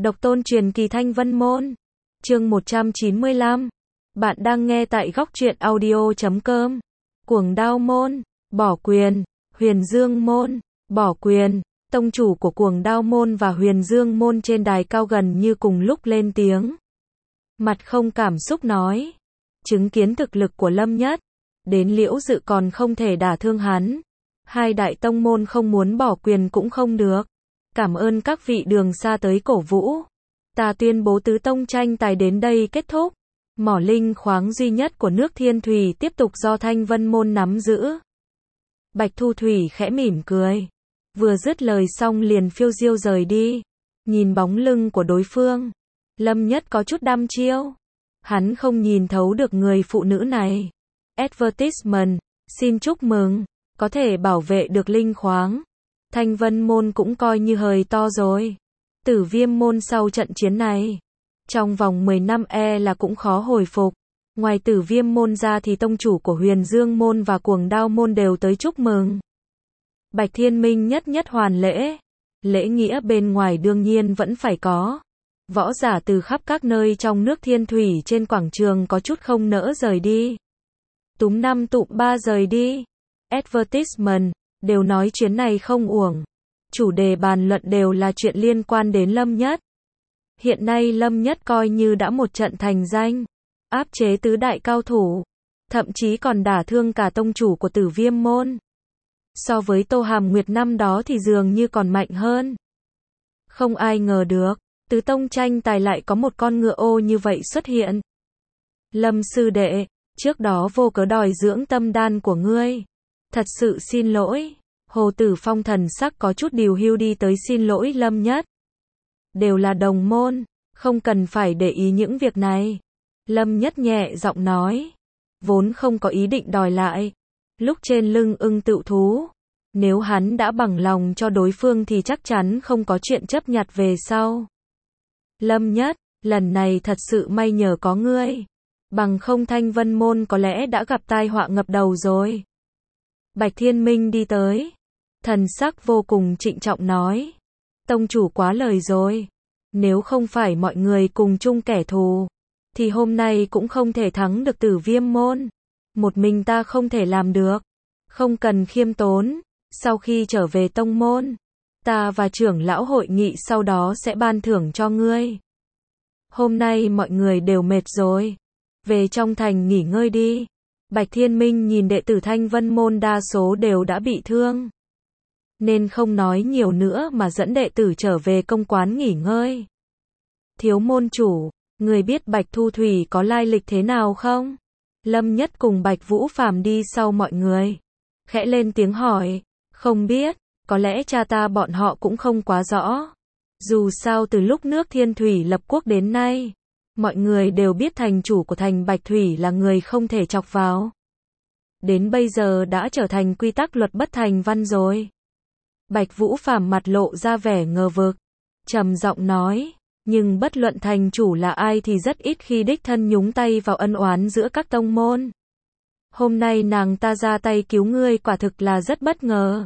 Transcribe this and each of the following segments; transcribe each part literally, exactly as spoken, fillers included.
Độc tôn truyền kỳ Thanh Vân Môn. Chương một trăm chín mươi lăm. Bạn đang nghe tại góc truyện audio chấm com. Cuồng Đao Môn, bỏ quyền. Huyền Dương Môn, bỏ quyền. Tông chủ của Cuồng Đao Môn và Huyền Dương Môn trên đài cao gần như cùng lúc lên tiếng. Mặt không cảm xúc nói. Chứng kiến thực lực của Lâm Nhất, đến Liễu Dự còn không thể đả thương hắn. Hai đại tông môn không muốn bỏ quyền cũng không được. Cảm ơn các vị đường xa tới cổ vũ. Ta tuyên bố tứ tông tranh tài đến đây kết thúc. Mỏ linh khoáng duy nhất của nước Thiên Thủy tiếp tục do Thanh Vân Môn nắm giữ. Bạch Thu Thủy khẽ mỉm cười. Vừa dứt lời xong liền phiêu diêu rời đi. Nhìn bóng lưng của đối phương, Lâm Nhất có chút đăm chiêu. Hắn không nhìn thấu được người phụ nữ này. Advertisement, xin chúc mừng, có thể bảo vệ được linh khoáng. Thanh Vân Môn cũng coi như hơi to rồi. Tử Viêm Môn sau trận chiến này, trong vòng mười năm e là cũng khó hồi phục. Ngoài Tử Viêm Môn ra thì tông chủ của Huyền Dương Môn và Cuồng Đao Môn đều tới chúc mừng. Bạch Thiên Minh nhất nhất hoàn lễ. Lễ nghĩa bên ngoài đương nhiên vẫn phải có. Võ giả từ khắp các nơi trong nước Thiên Thủy trên quảng trường có chút không nỡ rời đi. Túm năm tụm ba rời đi. Advertisement, đều nói chuyến này không uổng. Chủ đề bàn luận đều là chuyện liên quan đến Lâm Nhất. Hiện nay Lâm Nhất coi như đã một trận thành danh. Áp chế tứ đại cao thủ. Thậm chí còn đả thương cả tông chủ của Tử Viêm Môn. So với Tô Hàm Nguyệt năm đó thì dường như còn mạnh hơn. Không ai ngờ được, tứ tông tranh tài lại có một con ngựa ô như vậy xuất hiện. Lâm sư đệ, trước đó vô cớ đòi dưỡng tâm đan của ngươi. Thật sự xin lỗi. Hồ Tử Phong thần sắc có chút điều hưu đi tới xin lỗi Lâm Nhất. Đều là đồng môn, không cần phải để ý những việc này. Lâm Nhất nhẹ giọng nói. Vốn không có ý định đòi lại. Lúc trên lưng ưng tự thú, nếu hắn đã bằng lòng cho đối phương thì chắc chắn không có chuyện chấp nhặt về sau. Lâm Nhất, lần này thật sự may nhờ có ngươi. Bằng không Thanh Vân Môn có lẽ đã gặp tai họa ngập đầu rồi. Bạch Thiên Minh đi tới. Thần sắc vô cùng trịnh trọng nói. Tông chủ quá lời rồi. Nếu không phải mọi người cùng chung kẻ thù, thì hôm nay cũng không thể thắng được Tử Viêm Môn. Một mình ta không thể làm được. Không cần khiêm tốn. Sau khi trở về tông môn, ta và trưởng lão hội nghị sau đó sẽ ban thưởng cho ngươi. Hôm nay mọi người đều mệt rồi. Về trong thành nghỉ ngơi đi. Bạch Thiên Minh nhìn đệ tử Thanh Vân Môn đa số đều đã bị thương, nên không nói nhiều nữa mà dẫn đệ tử trở về công quán nghỉ ngơi. Thiếu môn chủ, người biết Bạch Thu Thủy có lai lịch thế nào không? Lâm Nhất cùng Bạch Vũ Phàm đi sau mọi người. Khẽ lên tiếng hỏi. Không biết, có lẽ cha ta bọn họ cũng không quá rõ. Dù sao từ lúc nước Thiên Thủy lập quốc đến nay, mọi người đều biết thành chủ của thành Bạch Thủy là người không thể chọc vào. Đến bây giờ đã trở thành quy tắc luật bất thành văn rồi. Bạch Vũ Phàm mặt lộ ra vẻ ngờ vực, trầm giọng nói, nhưng bất luận thành chủ là ai thì rất ít khi đích thân nhúng tay vào ân oán giữa các tông môn. Hôm nay nàng ta ra tay cứu ngươi quả thực là rất bất ngờ.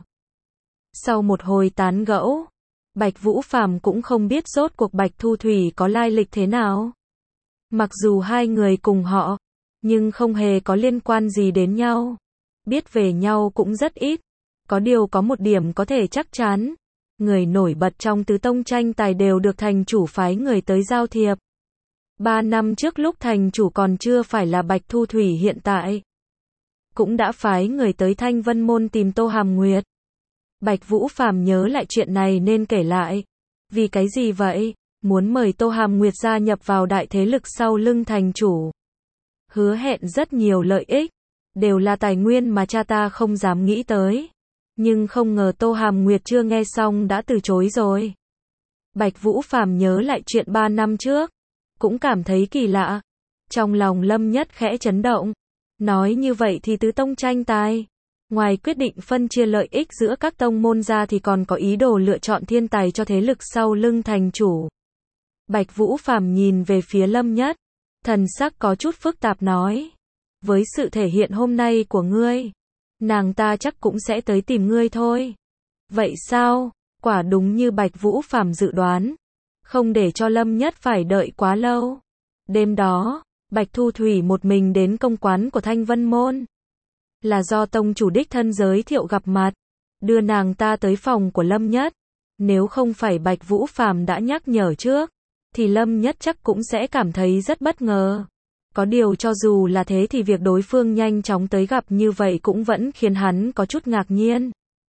Sau một hồi tán gẫu, Bạch Vũ Phàm cũng không biết rốt cuộc Bạch Thu Thủy có lai lịch thế nào. Mặc dù hai người cùng họ, nhưng không hề có liên quan gì đến nhau. Biết về nhau cũng rất ít. Có điều có một điểm có thể chắc chắn. Người nổi bật trong tứ tông tranh tài đều được thành chủ phái người tới giao thiệp. Ba năm trước lúc thành chủ còn chưa phải là Bạch Thu Thủy hiện tại, cũng đã phái người tới Thanh Vân Môn tìm Tô Hàm Nguyệt. Bạch Vũ Phàm nhớ lại chuyện này nên kể lại. Vì cái gì vậy? Muốn mời Tô Hàm Nguyệt gia nhập vào đại thế lực sau lưng thành chủ. Hứa hẹn rất nhiều lợi ích, đều là tài nguyên mà cha ta không dám nghĩ tới. Nhưng không ngờ Tô Hàm Nguyệt chưa nghe xong đã từ chối rồi. Bạch Vũ Phàm nhớ lại chuyện ba năm trước, cũng cảm thấy kỳ lạ. Trong lòng Lâm Nhất khẽ chấn động. Nói như vậy thì tứ tông tranh tài, ngoài quyết định phân chia lợi ích giữa các tông môn ra thì còn có ý đồ lựa chọn thiên tài cho thế lực sau lưng thành chủ. Bạch Vũ Phàm nhìn về phía Lâm Nhất, thần sắc có chút phức tạp nói. Với sự thể hiện hôm nay của ngươi, nàng ta chắc cũng sẽ tới tìm ngươi thôi. Vậy sao? Quả đúng như Bạch Vũ Phàm dự đoán. không để cho Lâm Nhất phải đợi quá lâu. Đêm đó, Bạch Thu Thủy một mình đến công quán của Thanh Vân Môn. Là do tông chủ đích thân giới thiệu gặp mặt, đưa nàng ta tới phòng của Lâm Nhất. Nếu không phải Bạch Vũ Phàm đã nhắc nhở trước, thì Lâm Nhất chắc cũng sẽ cảm thấy rất bất ngờ. Có điều cho dù là thế thì việc đối phương nhanh chóng tới gặp như vậy cũng vẫn khiến hắn có chút ngạc nhiên.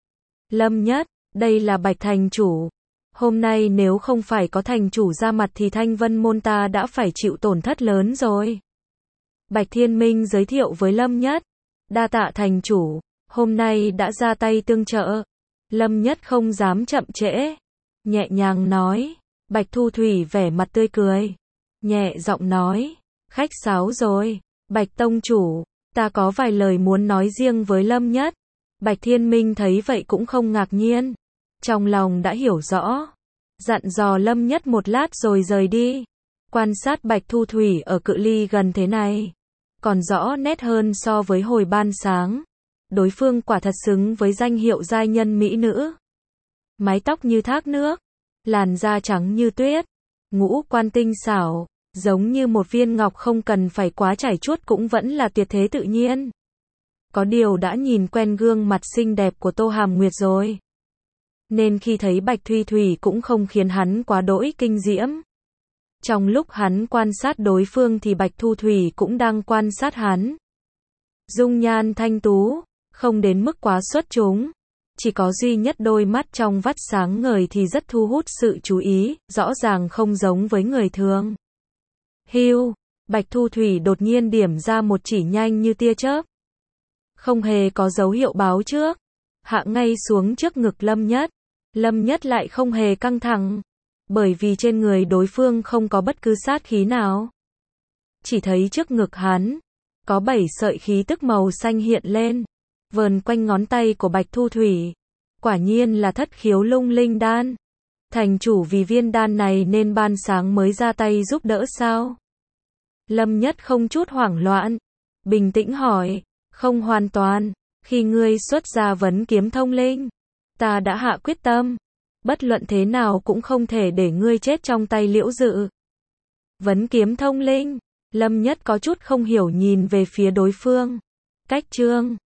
Lâm Nhất, đây là Bạch thành chủ. Hôm nay nếu không phải có thành chủ ra mặt thì Thanh Vân Môn ta đã phải chịu tổn thất lớn rồi. Bạch Thiên Minh giới thiệu với Lâm Nhất. Đa tạ thành chủ, hôm nay đã ra tay tương trợ. Lâm Nhất không dám chậm trễ, nhẹ nhàng nói. Bạch Thu Thủy vẻ mặt tươi cười, nhẹ giọng nói, khách sáo rồi. Bạch tông chủ, ta có vài lời muốn nói riêng với Lâm Nhất. Bạch Thiên Minh thấy vậy cũng không ngạc nhiên, trong lòng đã hiểu rõ, dặn dò Lâm Nhất một lát rồi rời đi. Quan sát Bạch Thu Thủy ở cự ly gần thế này, còn rõ nét hơn so với hồi ban sáng. Đối phương quả thật xứng với danh hiệu giai nhân mỹ nữ. Mái tóc như thác nước, làn da trắng như tuyết, ngũ quan tinh xảo, giống như một viên ngọc không cần phải quá trải chuốt cũng vẫn là tuyệt thế tự nhiên. Có điều đã nhìn quen gương mặt xinh đẹp của Tô Hàm Nguyệt rồi, nên khi thấy Bạch Thu Thủy cũng không khiến hắn quá đỗi kinh diễm. Trong lúc hắn quan sát đối phương thì Bạch Thu Thủy cũng đang quan sát hắn. Dung nhan thanh tú, không đến mức quá xuất chúng, chỉ có duy nhất đôi mắt trong vắt sáng ngời thì rất thu hút sự chú ý, rõ ràng không giống với người thường. Hiu, Bạch Thu Thủy đột nhiên điểm ra một chỉ nhanh như tia chớp, không hề có dấu hiệu báo trước, hạ ngay xuống trước ngực Lâm Nhất. Lâm Nhất lại không hề căng thẳng, bởi vì trên người đối phương không có bất cứ sát khí nào. Chỉ thấy trước ngực hắn, có bảy sợi khí tức màu xanh hiện lên, vờn quanh ngón tay của Bạch Thu Thủy. Quả nhiên là thất khiếu lung linh đan. Thành chủ vì viên đan này nên ban sáng mới ra tay giúp đỡ sao? Lâm Nhất không chút hoảng loạn, bình tĩnh hỏi, không hoàn toàn, khi ngươi xuất ra vấn kiếm thông linh, ta đã hạ quyết tâm, bất luận thế nào cũng không thể để ngươi chết trong tay Liễu Dự. Vấn kiếm thông linh, Lâm Nhất có chút không hiểu nhìn về phía đối phương. Cách chương